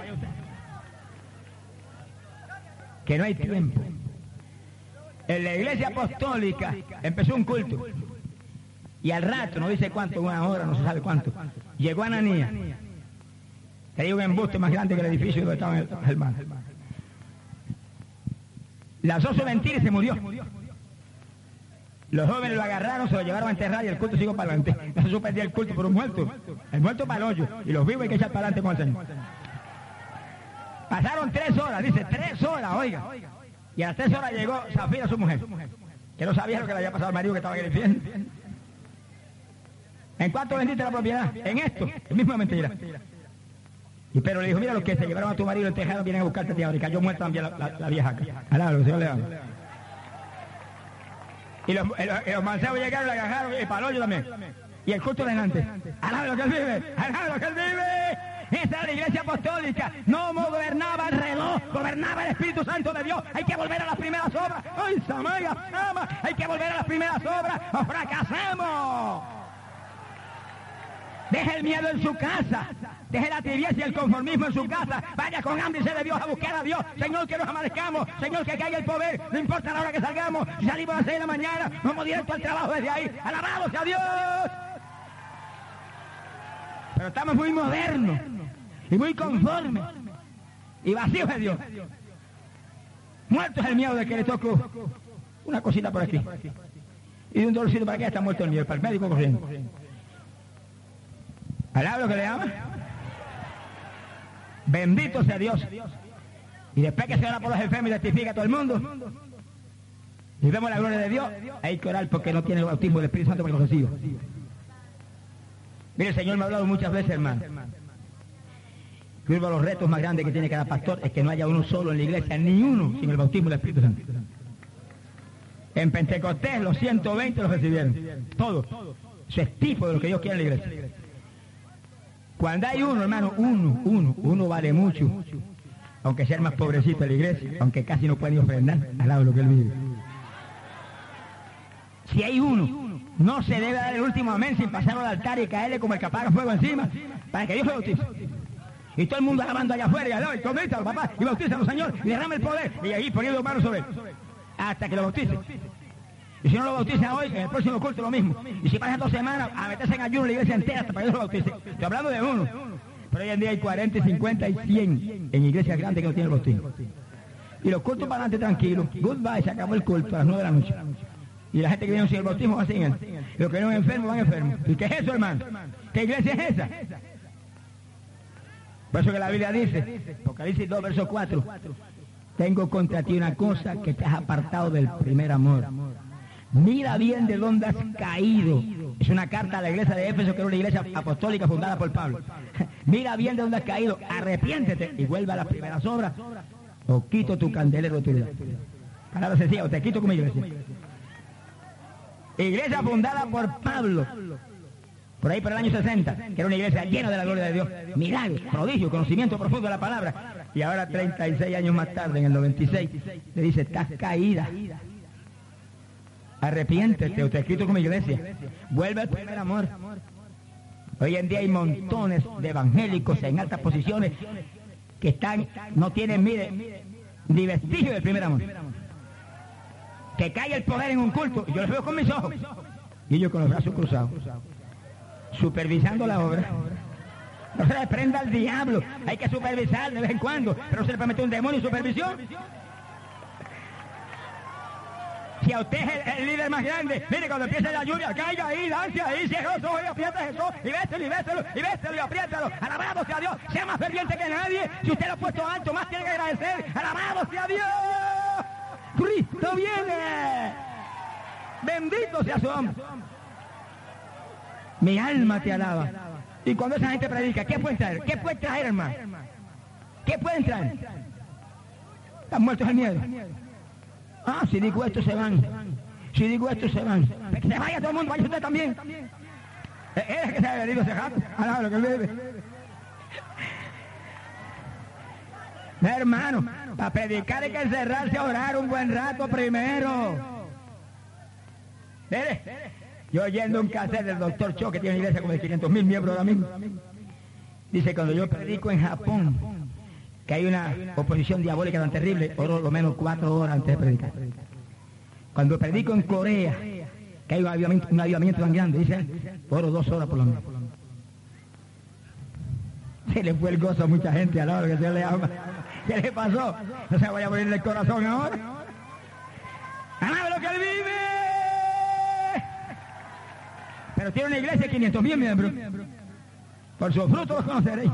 Que no hay tiempo. En la iglesia apostólica empezó un culto y al rato, no dice cuánto, una hora, no se sabe cuánto, llegó Ananías, tenía un embuste más grande que el edificio donde estaban los hermanos. Lanzó su mentira y se murió. Los jóvenes lo agarraron, se lo llevaron a enterrar y el culto siguió para adelante. No se suspendía el culto por un muerto, el muerto para el hoyo, y los vivos hay que echar para adelante con el Señor. Pasaron tres horas, dice, tres horas, oiga. Y a las tres horas llegó Zafira, su mujer, que no sabía lo que le había pasado al marido que estaba en el infierno. ¿En cuánto vendiste la propiedad? En esto, el mismo mentira. Y Pedro le dijo, mira, los que se llevaron a tu marido y el tejado vienen a buscarte a ti ahora. Y cayó muerta también la, la, la vieja acá. Alá, lo Señor le ama. Y los, los, los mancebos llegaron, la agarraron y para el hoyo también. Y el culto delante. Alá lo que él vive, alá lo que él vive. Esa era la iglesia apostólica. No gobernaba el reloj, gobernaba el Espíritu Santo de Dios. Hay que volver a las primeras obras. ¡Ay, Samaya, ama! Hay que volver a las primeras obras o fracasamos. Deje el miedo en su casa. Deje la tibieza y el conformismo en su casa. Vaya con hambre y sed de Dios a buscar a Dios. Señor, que nos amanezcamos. Señor, que caiga el poder. No importa la hora que salgamos. Si salimos a las seis de la mañana, vamos directo al trabajo desde ahí. ¡Alabado sea Dios! Pero estamos muy modernos y muy conformes y vacíos de Dios. Muerto es el miedo de que le toque una cosita por aquí y de un dolorcito para acá. Está muerto el miedo, para el médico corriendo. ¿Alaba lo que le ama? Bendito sea Dios. Y después que se ora por los enfermos y testifica a todo el mundo y vemos la gloria de Dios, hay que orar porque no tiene el bautismo del Espíritu Santo para que lo reciba. Mire, el Señor me ha hablado muchas veces, hermano, que uno de los retos más grandes que tiene cada pastor es que no haya uno solo en la iglesia, ni uno sin el bautismo del Espíritu Santo. En Pentecostés los ciento veinte los recibieron, todos. Eso es tipo de lo que Dios quiere en la iglesia. Cuando hay uno, hermano, uno, uno, uno vale mucho, aunque sea el más pobrecito de la iglesia, aunque casi no puede ni ofrendar al lado de lo que él vive. Si hay uno, no se debe dar el último amén sin pasarlo al altar y caerle como el que apaga fuego encima para que Dios lo bautice. Y todo el mundo alabando allá afuera y al lado, y coméntalo, papá, y bautízalo, Señor, y derrama el poder, y ahí poniendo manos sobre él, hasta que lo bautice. Y si no lo bautiza hoy, en el próximo culto lo mismo. Y si pasan dos semanas a meterse en ayuno la iglesia entera hasta para que Dios lo bautice. Estoy hablando de uno. Pero hoy en día hay cuarenta, cincuenta y cien en iglesias grandes que no tienen el bautismo. Y los cultos para adelante tranquilos. Goodbye, se acabó el culto a las nueve de la noche. Y la gente que viene sin el bautismo va sin él. Y los que vienen enfermos van enfermos. ¿Y qué es eso, hermano? ¿Qué iglesia es esa? Por eso que la Biblia dice, Apocalipsis dos, verso cuatro, tengo contra ti una cosa, que te has apartado del primer amor. Mira bien de dónde has caído. Es una carta a la iglesia de Éfeso, que era una iglesia apostólica fundada por Pablo. Mira bien de dónde has caído, arrepiéntete y vuelve a las primeras obras, o quito tu candelero de tu vida. Palabra sencilla, o te quito como iglesia. Iglesia fundada por Pablo, por ahí por el año sesenta, que era una iglesia llena de la gloria de Dios, milagros, prodigios, conocimiento profundo de la palabra. Y ahora, treinta y seis años más tarde, en el noventa y seis, le dice, estás caída. Arrepiéntete, o te he escrito como iglesia. Vuelve al primer amor. Hoy en día hay montones de evangélicos en altas posiciones que están, no tienen, mire, ni vestigio del primer amor. Que cae el poder en un culto, y yo los veo con mis ojos, y ellos con los brazos cruzados, supervisando la obra. No se le prenda al diablo, hay que supervisar de vez en cuando, pero no se le permite un demonio supervisión. Si a usted es el, el líder más grande, mire, cuando empiece la lluvia, caiga ahí, lance ahí, cierra los ojos y aprieta eso, y béselo, y béselo, y béselo, y apriétalo. Alabado sea Dios, sea más ferviente que nadie. Si usted lo ha puesto alto, más tiene que agradecer. Alabado sea Dios. Cristo viene. Bendito sea su nombre. Mi alma te alaba. Y cuando esa gente predica, ¿qué pueden traer? ¿Qué pueden traer, hermano? ¿Qué pueden traer? Están muertos el miedo. Ah, si digo esto se van. Si digo esto se van. Que se vaya todo el mundo, vaya usted también. Es que se ha venido ese rato. Alaba lo que él bebe. Hermano, para predicar hay que encerrarse a orar un buen rato primero. Mire, yo oyendo un cassette del doctor Cho, que tiene una iglesia como de quinientos mil miembros ahora mismo, dice, cuando yo predico en Japón, que hay una oposición diabólica tan terrible, oro lo menos cuatro horas antes de predicar. Cuando predico en Corea, que hay un avivamiento, un avivamiento tan grande, dice, oro dos horas por lo menos. Se le fue el gozo a mucha gente a la hora que se le ama. ¿Qué le pasó? No se vaya a morir el corazón ahora. ¡Alabe lo que él vive! Pero tiene una iglesia de quinientos mil miembros. Por sus frutos los conoceréis.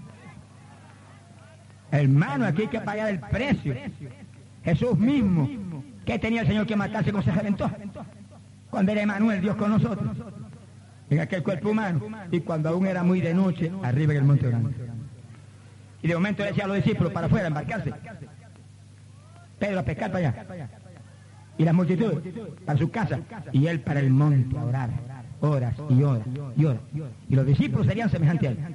Hermano, aquí hay que pagar el precio. Jesús mismo, que tenía el Señor que matarse como se reventó, cuando era Emanuel, Dios con nosotros, en aquel cuerpo humano, y cuando aún era muy de noche, arriba en el Monte Grande. Y de momento le decía a los discípulos para afuera, embarcarse. Pedro a pescar para allá. Y las multitudes para su casa. Y él para el monte a orar. Horas y horas y horas. Y los discípulos serían semejantes a él.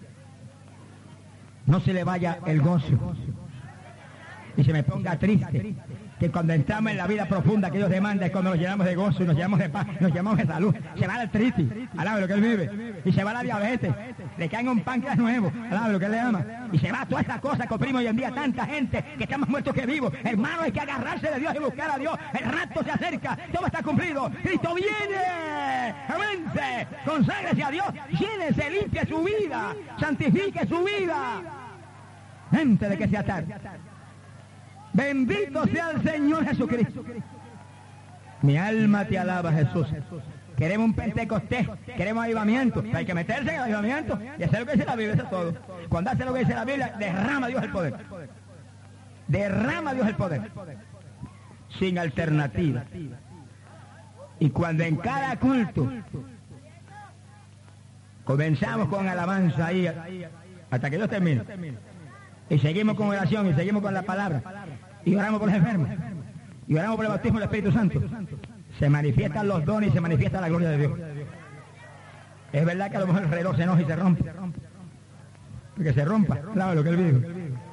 No se le vaya el gozo. Y se me ponga triste. Que cuando entramos en la vida profunda que Dios demanda es cuando nos llenamos de gozo y nos llenamos de paz, nos llenamos de salud. Se va la artritis, alabe lo que él vive. Y se va la diabetes, le caen un páncreas nuevo, alabe lo que él le ama. Y se va toda esta cosa que oprime hoy en día tanta gente que está más muerto que vivo. Hermano, hay que agarrarse de Dios y buscar a Dios. El rapto se acerca, todo está cumplido. Cristo viene. Avance, conságrese a Dios, llénese, limpie su vida, santifique su vida. Antes de que sea tarde. Bendito sea el Señor Jesucristo. Mi alma te alaba, Jesús. Queremos un Pentecostés, queremos avivamiento. Hay que meterse en el avivamiento y hacer lo que dice la Biblia, eso es todo. Cuando hace lo que dice la Biblia, derrama Dios el poder. Derrama Dios el poder. Sin alternativa. Y cuando en cada culto comenzamos con alabanza ahí hasta que Dios termine. Y seguimos con oración y seguimos con la palabra. Y oramos por los enfermos. Y oramos por el bautismo del Espíritu Santo. Se manifiestan los dones y se manifiesta la gloria de Dios. Es verdad que a lo mejor el reloj se enoja y se rompe. Porque se rompa, claro lo que él dijo.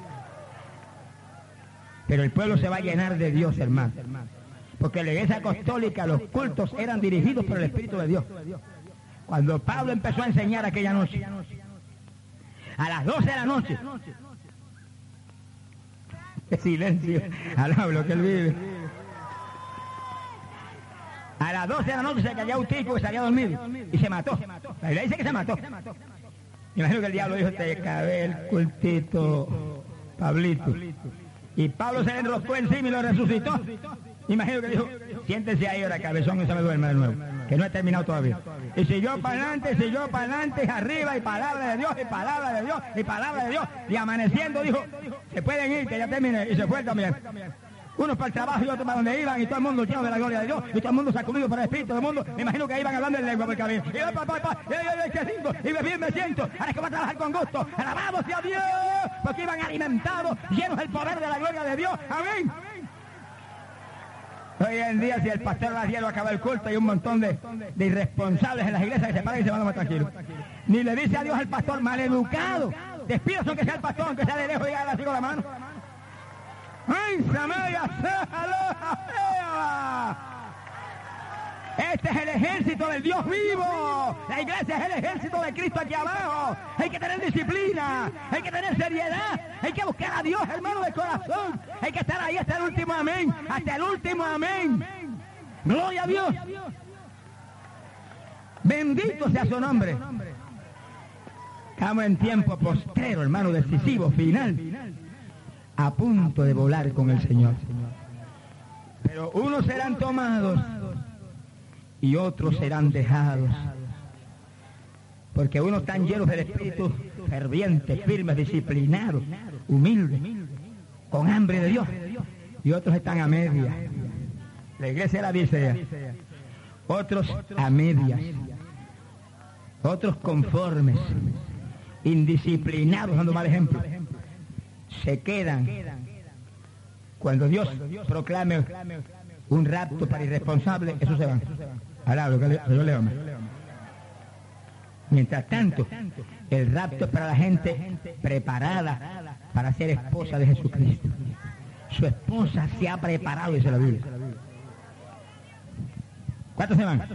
Pero el pueblo se va a llenar de Dios, hermano. Porque en la iglesia apostólica los cultos eran dirigidos por el Espíritu de Dios. Cuando Pablo empezó a enseñar aquella noche, a las doce de la noche, ¡qué silencio! Alaba lo que él vive. A las doce de la noche se cayó un tipo que se había dormido y se mató. La Biblia dice que se mató. Imagino que el diablo dijo, te cabé el cultito, Pablito. Y Pablo se le enroscó encima y lo resucitó. Imagino que dijo, siéntese ahí ahora, cabezón, y se me duerme de nuevo, que no he terminado todavía. Y siguió para adelante, siguió para adelante, arriba, y palabra de Dios, y palabra de Dios, y palabra de Dios. Y amaneciendo dijo, se pueden ir, que ya terminé, y se fue también. Unos para el trabajo y otros para donde iban, y todo el mundo lleno de la gloria de Dios, y todo el mundo sacudido por el Espíritu del mundo. Me imagino que iban hablando en lengua por el camino. Y yo, papá, papá, y yo, y yo, y bien me siento, ahora es que voy a trabajar con gusto. Alabado sea Dios, porque iban alimentados, llenos del poder de la gloria de Dios. Amén. Hoy en día, si el pastor a las diez acaba el culto, hay un montón de, de irresponsables en las iglesias que se paran y se van más tranquilos. Ni le dice a Dios al pastor, maleducado. Despidos aunque sea el pastor, aunque sea de lejos, y haga así con la mano. ¡Ay, Samaria, este es el ejército del Dios vivo. La iglesia es el ejército de Cristo aquí abajo. Hay que tener disciplina, hay que tener seriedad, hay que buscar a Dios, hermano, de corazón. Hay que estar ahí hasta el último amén, hasta el último amén. Gloria a Dios. Bendito sea su nombre. Estamos en tiempo postrero, hermano, decisivo, final. A punto de volar con el Señor. Pero unos serán tomados y otros serán dejados. Porque unos están llenos del Espíritu, fervientes, firmes, disciplinados, humildes, con hambre de Dios. Y otros están a medias. La iglesia la dice. Otros a medias. Otros conformes, indisciplinados, dando mal ejemplo. Se quedan cuando Dios proclame un rapto para irresponsables, eso se van. Ahora lo que yo le amo. Mientras tanto, el rapto es para la gente preparada para ser esposa de Jesucristo. Su esposa se ha preparado, dice la Biblia. ¿Cuántos se van?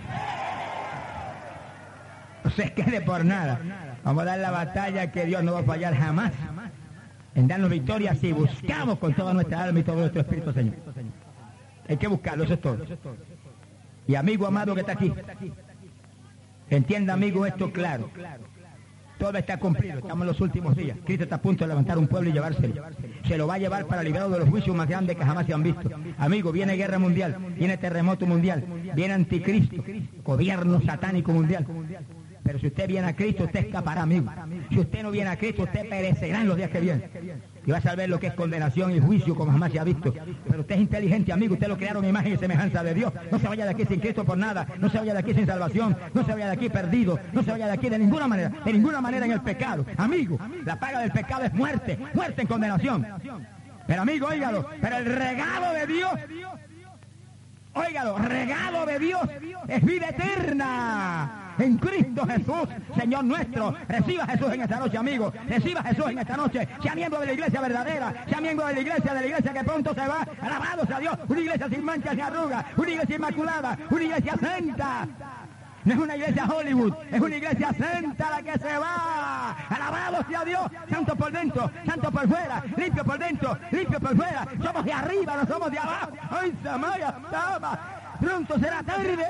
No se quede por nada. Vamos a dar la batalla que Dios no va a fallar jamás en darnos victoria si buscamos con toda nuestra alma y todo nuestro espíritu, Señor. Hay que buscarlo, eso es todo. Y amigo amado que está aquí, entienda, amigo, esto claro. Todo está cumplido, estamos en los últimos días. Cristo está a punto de levantar un pueblo y llevárselo. Se lo va a llevar para librarlo de los juicios más grandes que jamás se han visto. Amigo, viene guerra mundial, viene terremoto mundial, viene anticristo, gobierno satánico mundial. Pero si usted viene a Cristo, usted escapará, amigo. Si usted no viene a Cristo, usted perecerá en los días que vienen. Y vas a ver lo que es condenación y juicio como jamás se ha visto. Pero usted es inteligente, amigo. Usted lo crearon imagen y semejanza de Dios. No se vaya de aquí sin Cristo por nada. No se vaya de aquí sin salvación. No se vaya de aquí perdido. No se vaya de aquí de ninguna manera. De ninguna manera en el pecado. Amigo, la paga del pecado es muerte. Muerte en condenación. Pero amigo, óigalo. Pero el regalo de Dios... Óigalo, regalo de Dios es vida eterna en Cristo Jesús, Señor nuestro. Reciba a Jesús en esta noche, amigo. Reciba a Jesús en esta noche. Sea miembro de la iglesia verdadera. Sea miembro de la iglesia, de la iglesia que pronto se va. Alabado sea Dios. Una iglesia sin manchas ni arrugas. Una iglesia inmaculada. Una iglesia santa. No es una iglesia Hollywood, es una iglesia santa la que se va. Alabado sea Dios, santo por dentro, santo por fuera, limpio por dentro, limpio por fuera. Somos de arriba, no somos de abajo. ¡Ay, Samaya, Sama! Pronto será tarde.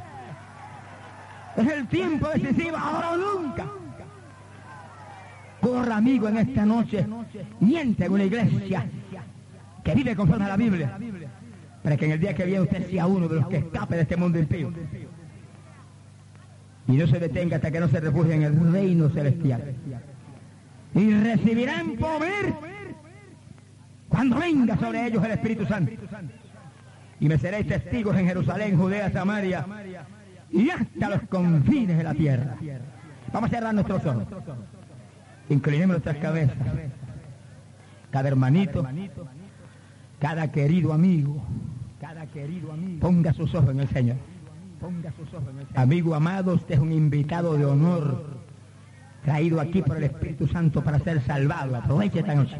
Es el tiempo decisivo, ahora o nunca. Corra, amigo, en esta noche. Miente en una iglesia que vive conforme a la Biblia, para que en el día que viene usted sea uno de los que escape de este mundo impío. Y no se detenga hasta que no se refugie en el reino celestial. Y recibirán poder cuando venga sobre ellos el Espíritu Santo. Y me seréis testigos en Jerusalén, Judea, Samaria y hasta los confines de la tierra. Vamos a cerrar nuestros ojos. Inclinemos nuestras cabezas. Cada hermanito, cada querido amigo, cada querido amigo, ponga sus ojos en el Señor. Amigo amado, usted es un invitado de honor, traído aquí por el Espíritu Santo para ser salvado. Aproveche esta noche.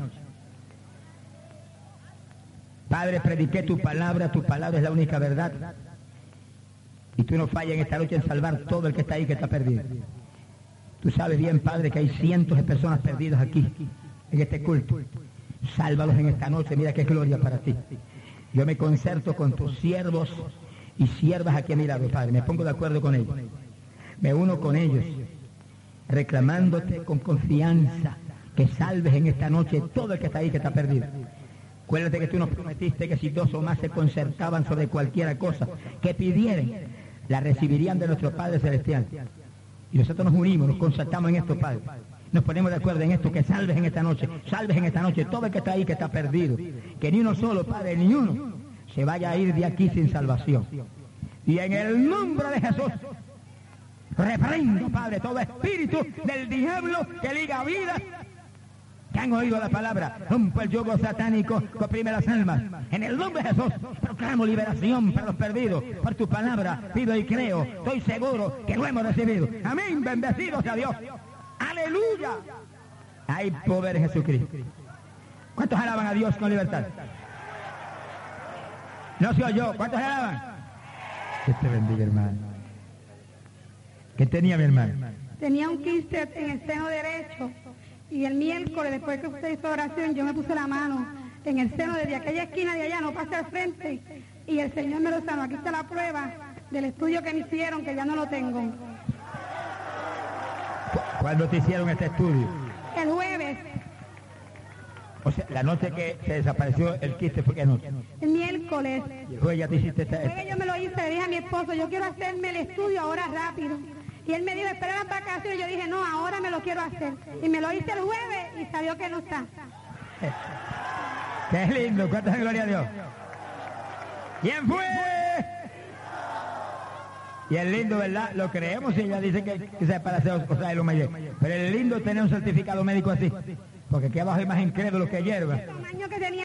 Padre, prediqué tu palabra, tu palabra es la única verdad. Y tú no fallas en esta noche en salvar todo el que está ahí, que está perdido. Tú sabes bien, Padre, que hay cientos de personas perdidas aquí, en este culto. Sálvalos en esta noche, mira qué gloria para ti. Yo me concerto con tus siervos y siervas aquí a mi lado, Padre. Me pongo de acuerdo con ellos. Me uno con ellos, reclamándote con confianza que salves en esta noche todo el que está ahí, que está perdido. Acuérdate que tú nos prometiste que si dos o más se concertaban sobre cualquiera cosa que pidieran, la recibirían de nuestro Padre Celestial. Y nosotros nos unimos, nos concertamos en esto, Padre. Nos ponemos de acuerdo en esto, que salves en esta noche, salves en esta noche todo el que está ahí, que está perdido. Que ni uno solo, Padre, ni uno se vaya a ir de aquí sin salvación. Y en el nombre de Jesús, reprendo, Padre, todo espíritu del diablo que liga vida, que han oído la palabra, rompo el yugo satánico que oprime las almas. En el nombre de Jesús, proclamo liberación para los perdidos. Por tu palabra pido y creo, estoy seguro que lo hemos recibido. Amén, bendecido sea Dios. Aleluya. Hay poder en Jesucristo. ¿Cuántos alaban a Dios con libertad? No soy yo. ¿Cuántos alaban? Que te bendiga, hermano. ¿Qué tenía mi hermano? Tenía un quiste en el seno derecho. Y el miércoles, después que usted hizo oración, yo me puse la mano en el seno desde aquella esquina de allá, no pasé al frente. Y el Señor me lo sanó. Aquí está la prueba del estudio que me hicieron, que ya no lo tengo. ¿Cuándo te hicieron este estudio? El jueves. O sea, la noche que se desapareció el quiste fue que noche. El miércoles. Y el jueves ya te hiciste este. Luego yo me lo hice, le dije a mi esposo, yo quiero hacerme el estudio ahora rápido. Y él me dijo, espera las vacaciones. Yo dije, no, ahora me lo quiero hacer. Y me lo hice el jueves y salió que no está. Qué lindo, cuántas gloria a Dios. ¿Quién fue? Y el lindo, ¿verdad? Lo creemos y ella dice que, que se para hacer cosas de lo mayor. Pero el lindo es tener un certificado médico así. Porque aquí abajo hay más incrédulos que hierba. El tamaño que tenía